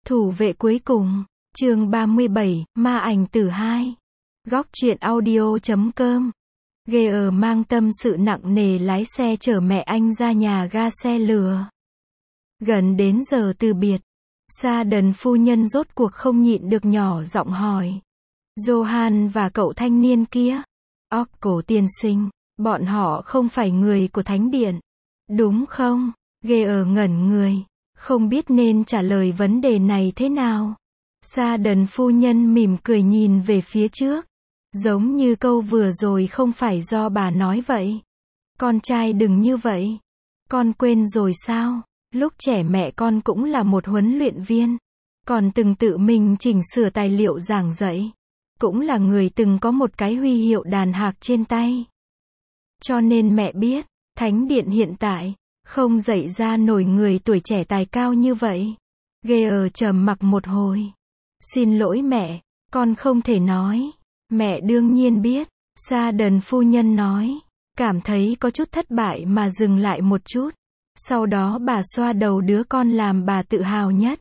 Thủ vệ cuối cùng, chương 37, ma ảnh tử 2. Góc truyện audio.com. Gear mang tâm sự nặng nề lái xe chở mẹ anh ra nhà ga xe lửa. Gần đến giờ từ biệt, Sarden phu nhân rốt cuộc không nhịn được nhỏ giọng hỏi. Johan và cậu thanh niên kia, Orko tiên sinh, bọn họ không phải người của thánh điện, đúng không? Gear ngẩn người, không biết nên trả lời vấn đề này thế nào. Sarden phu nhân mỉm cười nhìn về phía trước, giống như câu vừa rồi không phải do bà nói vậy. Con trai đừng như vậy. Con quên rồi sao? Lúc trẻ mẹ con cũng là một huấn luyện viên, còn từng tự mình chỉnh sửa tài liệu giảng dạy, cũng là người từng có một cái huy hiệu đàn hạc trên tay. Cho nên mẹ biết, thánh điện hiện tại không dạy ra nổi người tuổi trẻ tài cao như vậy. Gear trầm mặc một hồi. Xin lỗi mẹ, con không thể nói. Mẹ đương nhiên biết, Sarden phu nhân nói, cảm thấy có chút thất bại mà dừng lại một chút. Sau đó bà xoa đầu đứa con làm bà tự hào nhất.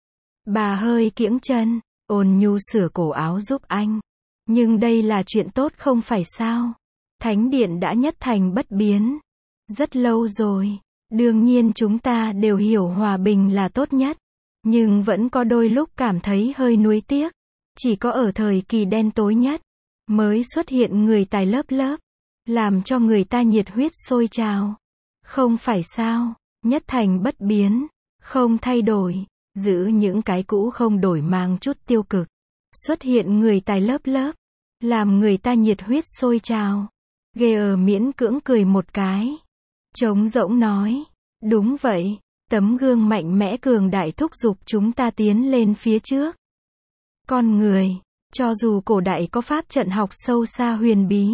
Bà hơi kiễng chân, ôn nhu sửa cổ áo giúp anh. Nhưng đây là chuyện tốt không phải sao? Thánh điện đã nhất thành bất biến rất lâu rồi. Đương nhiên chúng ta đều hiểu hòa bình là tốt nhất, nhưng vẫn có đôi lúc cảm thấy hơi nuối tiếc. Chỉ có ở thời kỳ đen tối nhất mới xuất hiện người tài lớp lớp, làm cho người ta nhiệt huyết sôi trào. Không phải sao? Nhất thành bất biến, không thay đổi, giữ những cái cũ không đổi mang chút tiêu cực. Xuất hiện người tài lớp lớp, làm người ta nhiệt huyết sôi trào. Gear miễn cưỡng cười một cái, trống rỗng nói, đúng vậy, tấm gương mạnh mẽ cường đại thúc giục chúng ta tiến lên phía trước. Con người, cho dù cổ đại có pháp trận học sâu xa huyền bí,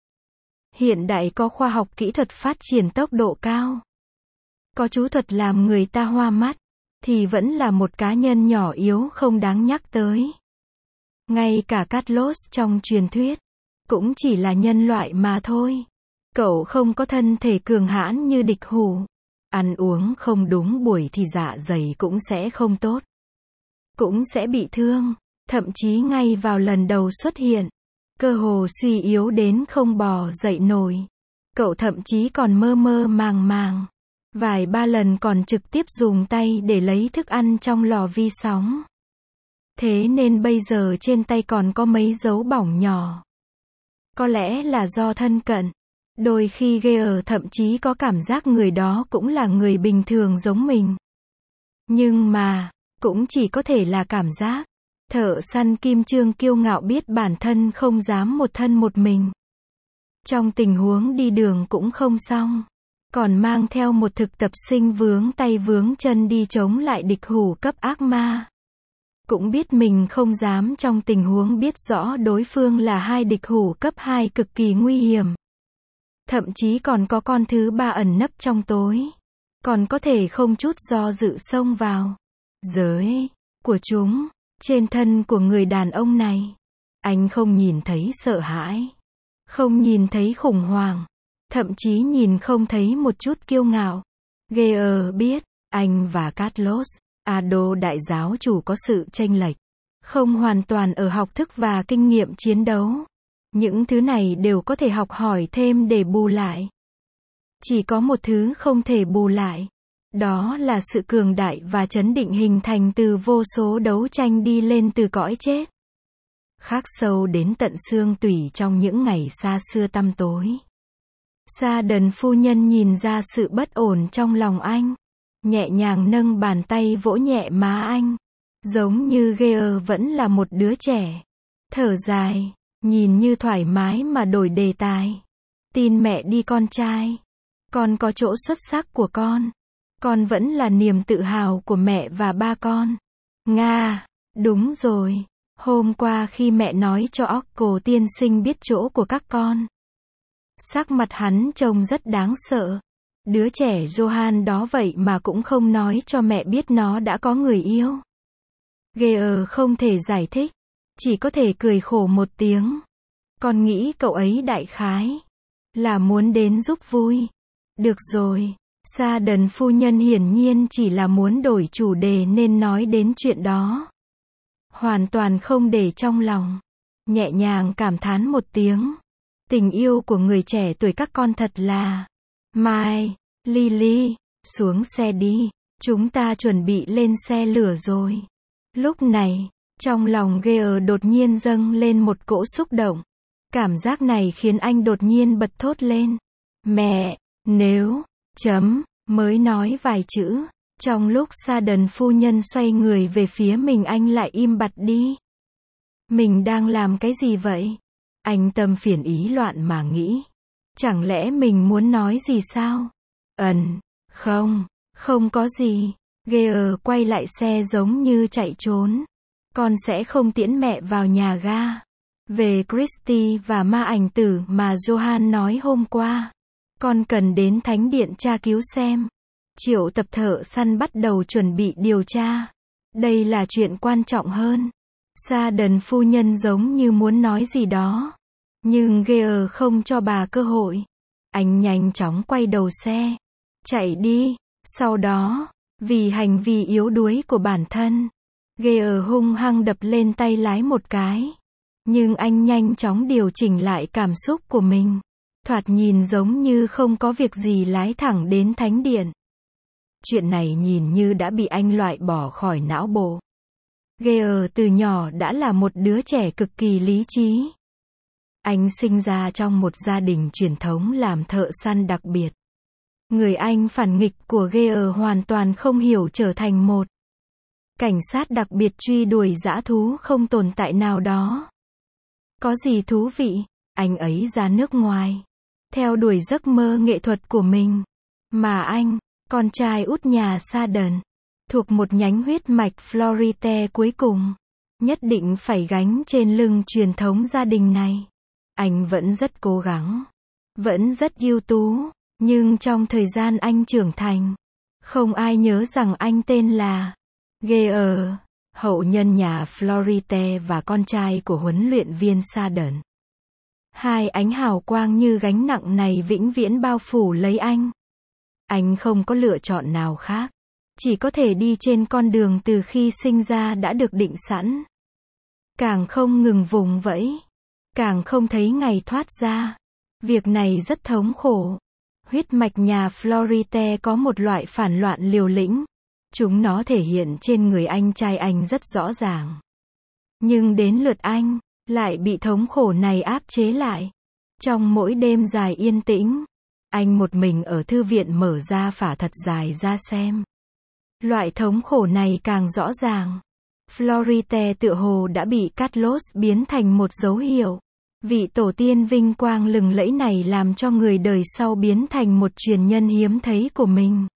hiện đại có khoa học kỹ thuật phát triển tốc độ cao, có chú thuật làm người ta hoa mắt, thì vẫn là một cá nhân nhỏ yếu không đáng nhắc tới. Ngay cả Carlos trong truyền thuyết, cũng chỉ là nhân loại mà thôi. Cậu không có thân thể cường hãn như địch hủ. Ăn uống không đúng buổi thì dạ dày cũng sẽ không tốt. Cũng sẽ bị thương. Thậm chí ngay vào lần đầu xuất hiện, cơ hồ suy yếu đến không bò dậy nổi. Cậu thậm chí còn mơ mơ màng màng. Vài ba lần còn trực tiếp dùng tay để lấy thức ăn trong lò vi sóng. Thế nên bây giờ trên tay còn có mấy dấu bỏng nhỏ. Có lẽ là do thân cận. Đôi khi Gear thậm chí có cảm giác người đó cũng là người bình thường giống mình. Nhưng mà, cũng chỉ có thể là cảm giác. Thợ săn kim chương kiêu ngạo biết bản thân không dám một thân một mình. Trong tình huống đi đường cũng không xong. Còn mang theo một thực tập sinh vướng tay vướng chân đi chống lại địch hủ cấp ác ma. Cũng biết mình không dám trong tình huống biết rõ đối phương là hai địch hủ cấp 2 cực kỳ nguy hiểm. Thậm chí còn có con thứ ba ẩn nấp trong tối. Còn có thể không chút do dự xông vào giới của chúng. Trên thân của người đàn ông này, anh không nhìn thấy sợ hãi, không nhìn thấy khủng hoảng, thậm chí nhìn không thấy một chút kiêu ngạo. Gear biết, anh và Carlos, Ado đại giáo chủ có sự chênh lệch, không hoàn toàn ở học thức và kinh nghiệm chiến đấu. Những thứ này đều có thể học hỏi thêm để bù lại. Chỉ có một thứ không thể bù lại. Đó là sự cường đại và chấn định hình thành từ vô số đấu tranh đi lên từ cõi chết. Khắc sâu đến tận xương tủy trong những ngày xa xưa tăm tối. Sarden phu nhân nhìn ra sự bất ổn trong lòng anh. Nhẹ nhàng nâng bàn tay vỗ nhẹ má anh. Giống như Gear vẫn là một đứa trẻ. Thở dài, nhìn như thoải mái mà đổi đề tài. Tin mẹ đi con trai. Con có chỗ xuất sắc của con. Con vẫn là niềm tự hào của mẹ và ba con. Nga, đúng rồi. Hôm qua khi mẹ nói cho Orko tiên sinh biết chỗ của các con, sắc mặt hắn trông rất đáng sợ. Đứa trẻ Johan đó vậy mà cũng không nói cho mẹ biết nó đã có người yêu. Gear không thể giải thích, chỉ có thể cười khổ một tiếng. Con nghĩ cậu ấy đại khái là muốn đến giúp vui. Được rồi, Sarden phu nhân hiển nhiên chỉ là muốn đổi chủ đề nên nói đến chuyện đó. Hoàn toàn không để trong lòng. Nhẹ nhàng cảm thán một tiếng. Tình yêu của người trẻ tuổi các con thật là... Mai, Lily, xuống xe đi. Chúng ta chuẩn bị lên xe lửa rồi. Lúc này, trong lòng Gear đột nhiên dâng lên một cỗ xúc động. Cảm giác này khiến anh đột nhiên bật thốt lên. Mẹ, nếu, mới nói vài chữ. Trong lúc Sarden phu nhân xoay người về phía mình anh lại im bặt đi. Mình đang làm cái gì vậy? Anh tâm phiền ý loạn mà nghĩ. Chẳng lẽ mình muốn nói gì sao? Không có gì. Gear quay lại xe giống như chạy trốn. Con sẽ không tiễn mẹ vào nhà ga. Về Christy và ma ảnh tử mà Johan nói hôm qua. Con cần đến thánh điện tra cứu xem. Triệu tập thợ săn bắt đầu chuẩn bị điều tra. Đây là chuyện quan trọng hơn. Sarden phu nhân giống như muốn nói gì đó. Nhưng Gear không cho bà cơ hội. Anh nhanh chóng quay đầu xe. Chạy đi. Sau đó, vì hành vi yếu đuối của bản thân, Gear hung hăng đập lên tay lái một cái. Nhưng anh nhanh chóng điều chỉnh lại cảm xúc của mình. Thoạt nhìn giống như không có việc gì lái thẳng đến thánh điện. Chuyện này nhìn như đã bị anh loại bỏ khỏi não bộ. Gear từ nhỏ đã là một đứa trẻ cực kỳ lý trí. Anh sinh ra trong một gia đình truyền thống làm thợ săn đặc biệt. Người anh phản nghịch của Gear hoàn toàn không hiểu trở thành một cảnh sát đặc biệt truy đuổi dã thú không tồn tại nào đó. Có gì thú vị, anh ấy ra nước ngoài, theo đuổi giấc mơ nghệ thuật của mình. Mà anh, con trai út nhà Sarden, thuộc một nhánh huyết mạch Florite cuối cùng, nhất định phải gánh trên lưng truyền thống gia đình này. Anh vẫn rất cố gắng, vẫn rất ưu tú, nhưng trong thời gian anh trưởng thành, không ai nhớ rằng anh tên là Gear, hậu nhân nhà Florite và con trai của huấn luyện viên Sarden. Hai ánh hào quang như gánh nặng này vĩnh viễn bao phủ lấy anh. Anh không có lựa chọn nào khác. Chỉ có thể đi trên con đường từ khi sinh ra đã được định sẵn. Càng không ngừng vùng vẫy. Càng không thấy ngày thoát ra. Việc này rất thống khổ. Huyết mạch nhà Florite có một loại phản loạn liều lĩnh. Chúng nó thể hiện trên người anh trai anh rất rõ ràng. Nhưng đến lượt anh, lại bị thống khổ này áp chế lại. Trong mỗi đêm dài yên tĩnh, anh một mình ở thư viện mở ra phả thật dài ra xem. Loại thống khổ này càng rõ ràng. Florite tựa hồ đã bị Carlos biến thành một dấu hiệu. Vị tổ tiên vinh quang lừng lẫy này làm cho người đời sau biến thành một truyền nhân hiếm thấy của mình.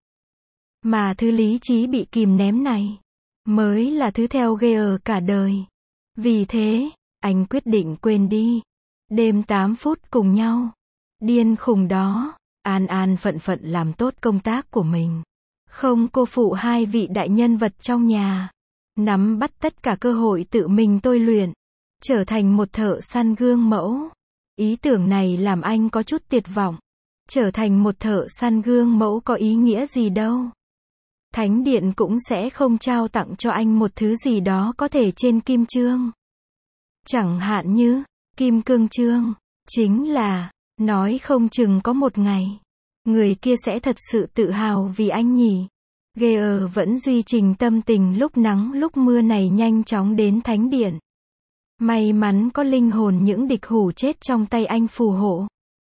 Mà thứ lý trí bị kìm ném này, mới là thứ theo Gear cả đời. Vì thế, anh quyết định quên đi. Đêm 8 phút cùng nhau. Điên khùng đó. An an phận phận làm tốt công tác của mình. Không cô phụ hai vị đại nhân vật trong nhà. Nắm bắt tất cả cơ hội tự mình tôi luyện. Trở thành một thợ săn gương mẫu. Ý tưởng này làm anh có chút tuyệt vọng. Trở thành một thợ săn gương mẫu có ý nghĩa gì đâu. Thánh điện cũng sẽ không trao tặng cho anh một thứ gì đó có thể trên kim chương. Chẳng hạn như, kim cương chương. Chính là, nói không chừng có một ngày, người kia sẽ thật sự tự hào vì anh nhỉ. Gear vẫn duy trì tâm tình lúc nắng lúc mưa này nhanh chóng đến thánh điện. May mắn có linh hồn những địch hủ chết trong tay anh phù hộ.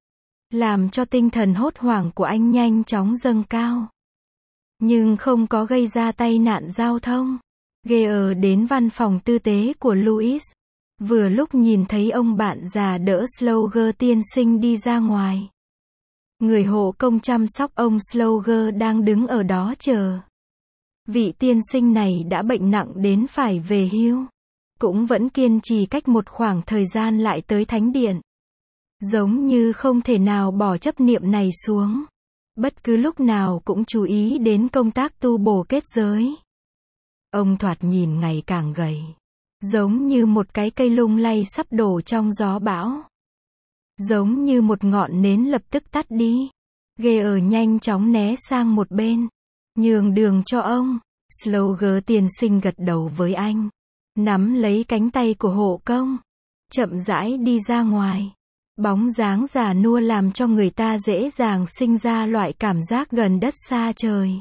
Làm cho tinh thần hốt hoảng của anh nhanh chóng dâng cao. Nhưng không có gây ra tai nạn giao thông. Gear đến văn phòng tư tế của Louis. Vừa lúc nhìn thấy ông bạn già đỡ Slaughter tiên sinh đi ra ngoài. Người hộ công chăm sóc ông Slaughter đang đứng ở đó chờ. Vị tiên sinh này đã bệnh nặng đến phải về hưu. Cũng vẫn kiên trì cách một khoảng thời gian lại tới thánh điện. Giống như không thể nào bỏ chấp niệm này xuống. Bất cứ lúc nào cũng chú ý đến công tác tu bổ kết giới. Ông thoạt nhìn ngày càng gầy. Giống như một cái cây lung lay sắp đổ trong gió bão. Giống như một ngọn nến lập tức tắt đi. Gear nhanh chóng né sang một bên. Nhường đường cho ông. Slogger tiên sinh gật đầu với anh. Nắm lấy cánh tay của hộ công. Chậm rãi đi ra ngoài. Bóng dáng già nua làm cho người ta dễ dàng sinh ra loại cảm giác gần đất xa trời.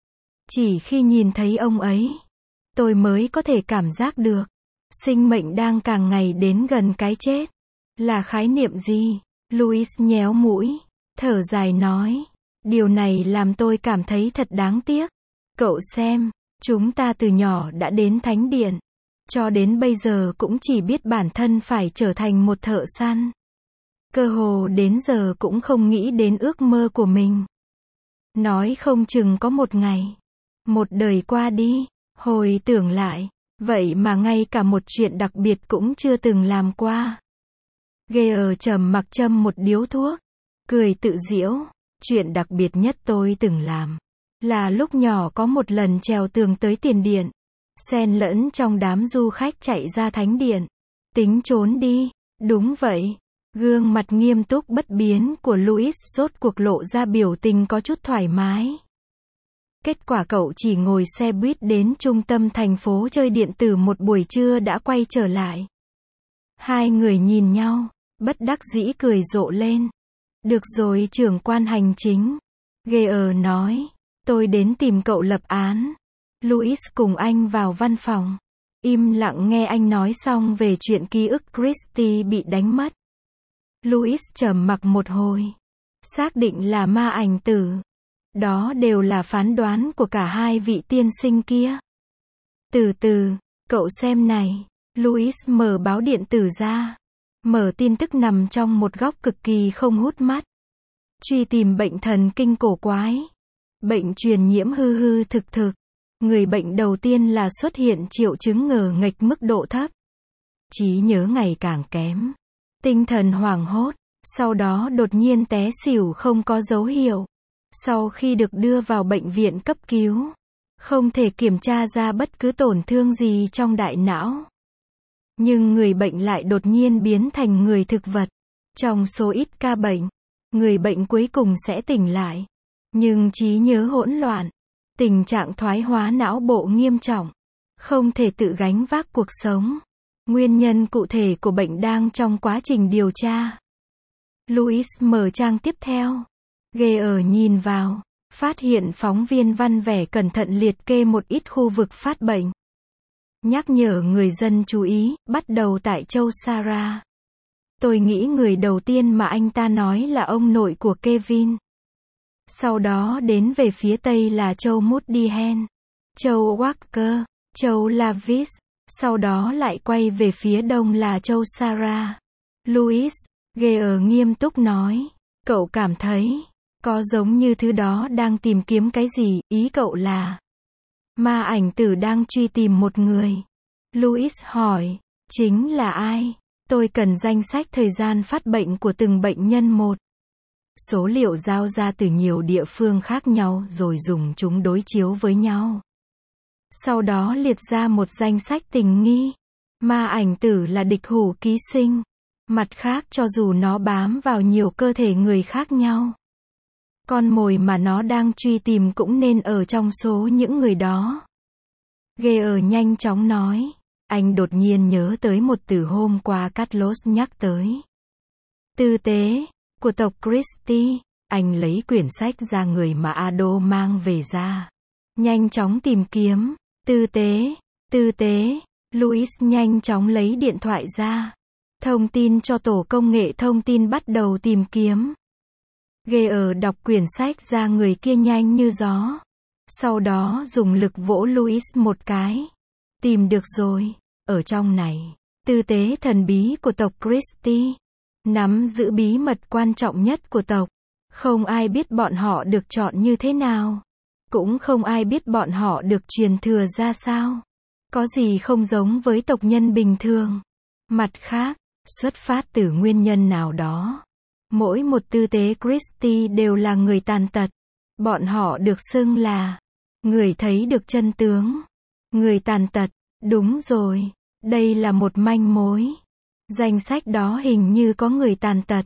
Chỉ khi nhìn thấy ông ấy, tôi mới có thể cảm giác được. Sinh mệnh đang càng ngày đến gần cái chết. Là khái niệm gì? Louis nhéo mũi. Thở dài nói. Điều này làm tôi cảm thấy thật đáng tiếc. Cậu xem, chúng ta từ nhỏ đã đến thánh điện. Cho đến bây giờ cũng chỉ biết bản thân phải trở thành một thợ săn. Cơ hồ đến giờ cũng không nghĩ đến ước mơ của mình. Nói không chừng có một ngày, một đời qua đi, hồi tưởng lại, vậy mà ngay cả một chuyện đặc biệt cũng chưa từng làm qua. Gear trầm mặc châm một điếu thuốc, cười tự giễu. Chuyện đặc biệt nhất tôi từng làm là lúc nhỏ có một lần trèo tường tới tiền điện, xen lẫn trong đám du khách chạy ra thánh điện. Tính trốn đi. Đúng vậy. Gương mặt nghiêm túc bất biến của Louis rốt cuộc lộ ra biểu tình có chút thoải mái. Kết quả cậu chỉ ngồi xe buýt đến trung tâm thành phố chơi điện tử một buổi trưa đã quay trở lại. Hai người nhìn nhau, bất đắc dĩ cười rộ lên. Được rồi trưởng quan hành chính. Gear nói. Tôi đến tìm cậu lập án. Louis cùng anh vào văn phòng. Im lặng nghe anh nói xong về chuyện ký ức Christie bị đánh mất. Louis trầm mặc một hồi. Xác định là ma ảnh tử. Đó đều là phán đoán của cả hai vị tiên sinh kia. Từ từ, cậu xem này. Louis mở báo điện tử ra. Mở tin tức nằm trong một góc cực kỳ không hút mắt. Truy tìm bệnh thần kinh cổ quái. Bệnh truyền nhiễm hư hư thực thực. Người bệnh đầu tiên là xuất hiện triệu chứng ngờ nghệch mức độ thấp. Trí nhớ ngày càng kém. Tinh thần hoảng hốt. Sau đó đột nhiên té xỉu không có dấu hiệu. Sau khi được đưa vào bệnh viện cấp cứu, không thể kiểm tra ra bất cứ tổn thương gì trong đại não. Nhưng người bệnh lại đột nhiên biến thành người thực vật. Trong số ít ca bệnh, người bệnh cuối cùng sẽ tỉnh lại. Nhưng trí nhớ hỗn loạn. Tình trạng thoái hóa não bộ nghiêm trọng. Không thể tự gánh vác cuộc sống. Nguyên nhân cụ thể của bệnh đang trong quá trình điều tra. Louis mở trang tiếp theo. Gear nhìn vào. Phát hiện phóng viên văn vẻ cẩn thận liệt kê một ít khu vực phát bệnh. Nhắc nhở người dân chú ý, bắt đầu tại châu Sarah. Tôi nghĩ người đầu tiên mà anh ta nói là ông nội của Kevin. Sau đó đến về phía tây là châu Muddyhen, châu Walker, châu Lavis. Sau đó lại quay về phía đông là châu Sarah. Louis, Gear nghiêm túc nói. Cậu cảm thấy, có giống như thứ đó đang tìm kiếm cái gì, ý cậu là ma ảnh tử đang truy tìm một người. Louis hỏi, chính là ai? Tôi cần danh sách thời gian phát bệnh của từng bệnh nhân một. Số liệu giao ra từ nhiều địa phương khác nhau rồi dùng chúng đối chiếu với nhau. Sau đó liệt ra một danh sách tình nghi. Ma ảnh tử là địch hủ ký sinh. Mặt khác cho dù nó bám vào nhiều cơ thể người khác nhau, con mồi mà nó đang truy tìm cũng nên ở trong số những người đó. Gear nhanh chóng nói. Anh đột nhiên nhớ tới một từ hôm qua Carlos nhắc tới. Tư tế, của tộc Christie. Anh lấy quyển sách ra người mà Ado mang về ra. Nhanh chóng tìm kiếm. Tư tế. Louis nhanh chóng lấy điện thoại ra. Thông tin cho tổ công nghệ thông tin bắt đầu tìm kiếm. Gear đọc quyển sách ra người kia nhanh như gió. Sau đó dùng lực vỗ Louis một cái. Tìm được rồi. Ở trong này, tư tế thần bí của tộc Christie. Nắm giữ bí mật quan trọng nhất của tộc. Không ai biết bọn họ được chọn như thế nào. Cũng không ai biết bọn họ được truyền thừa ra sao. Có gì không giống với tộc nhân bình thường. Mặt khác, xuất phát từ nguyên nhân nào đó. Mỗi một tư tế Christie đều là người tàn tật. Bọn họ được xưng là người thấy được chân tướng. Người tàn tật. Đúng rồi. Đây là một manh mối. Danh sách đó hình như có người tàn tật.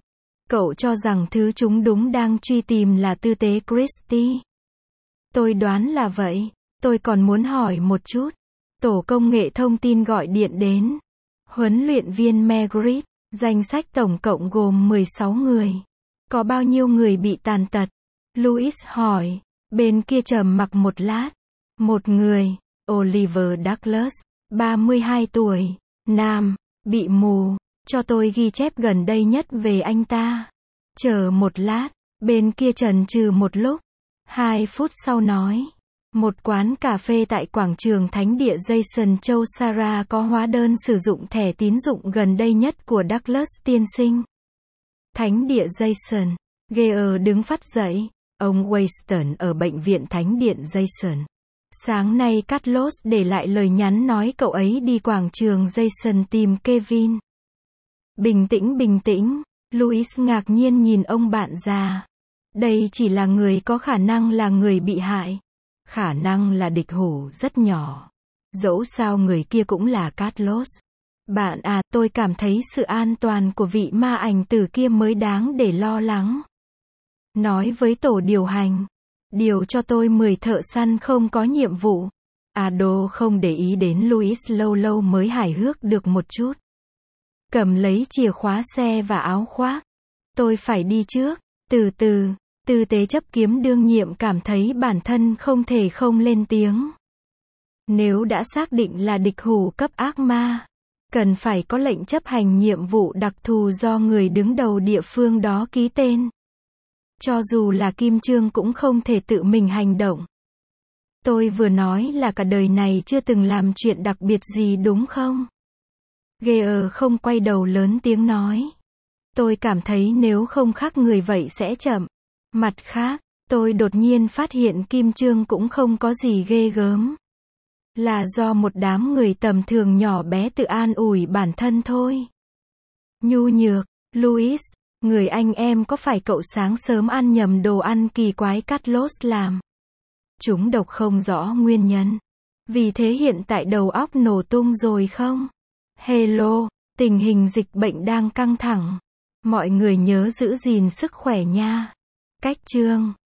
Cậu cho rằng thứ chúng đúng đang truy tìm là tư tế Christie. Tôi đoán là vậy. Tôi còn muốn hỏi một chút. Tổ công nghệ thông tin gọi điện đến. Huấn luyện viên Margaret, danh sách tổng cộng gồm 16 người. Có bao nhiêu người bị tàn tật? Louis hỏi. Bên kia trầm mặc một lát. Một người, Oliver Douglas, 32 tuổi, nam, bị mù. Cho tôi ghi chép gần đây nhất về anh ta. Chờ một lát, bên kia chần chừ một lúc. 2 phút sau nói. Một quán cà phê tại quảng trường Thánh địa Jason Châu Sarah có hóa đơn sử dụng thẻ tín dụng gần đây nhất của Douglas tiên sinh. Thánh địa Jason. Gear đứng phắt dậy. Ông Waston ở bệnh viện Thánh điện Jason. Sáng nay Carlos để lại lời nhắn nói cậu ấy đi quảng trường Jason tìm Kevin. Bình tĩnh, Louis ngạc nhiên nhìn ông bạn già. Đây chỉ là người có khả năng là người bị hại. Khả năng là địch thủ rất nhỏ. Dẫu sao người kia cũng là Carlos. Bạn à, tôi cảm thấy sự an toàn của vị ma ảnh tử kia mới đáng để lo lắng. Nói với tổ điều hành. Điều cho tôi 10 thợ săn không có nhiệm vụ. Ado không để ý đến Louis lâu lâu mới hài hước được một chút. Cầm lấy chìa khóa xe và áo khoác. Tôi phải đi trước. Tư tế chấp kiếm đương nhiệm cảm thấy bản thân không thể không lên tiếng. Nếu đã xác định là địch thủ cấp ác ma, cần phải có lệnh chấp hành nhiệm vụ đặc thù do người đứng đầu địa phương đó ký tên. Cho dù là Kim Trương cũng không thể tự mình hành động. Tôi vừa nói là cả đời này chưa từng làm chuyện đặc biệt gì đúng không? Gear không quay đầu lớn tiếng nói. Tôi cảm thấy nếu không khác người vậy sẽ chậm. Mặt khác, tôi đột nhiên phát hiện Kim Trương cũng không có gì ghê gớm. Là do một đám người tầm thường nhỏ bé tự an ủi bản thân thôi. Nhu nhược, Louis, người anh em có phải cậu sáng sớm ăn nhầm đồ ăn kỳ quái Carlos làm? Chúng độc không rõ nguyên nhân. Vì thế hiện tại đầu óc nổ tung rồi không? Hello, tình hình dịch bệnh đang căng thẳng. Mọi người nhớ giữ gìn sức khỏe nha. Cách chương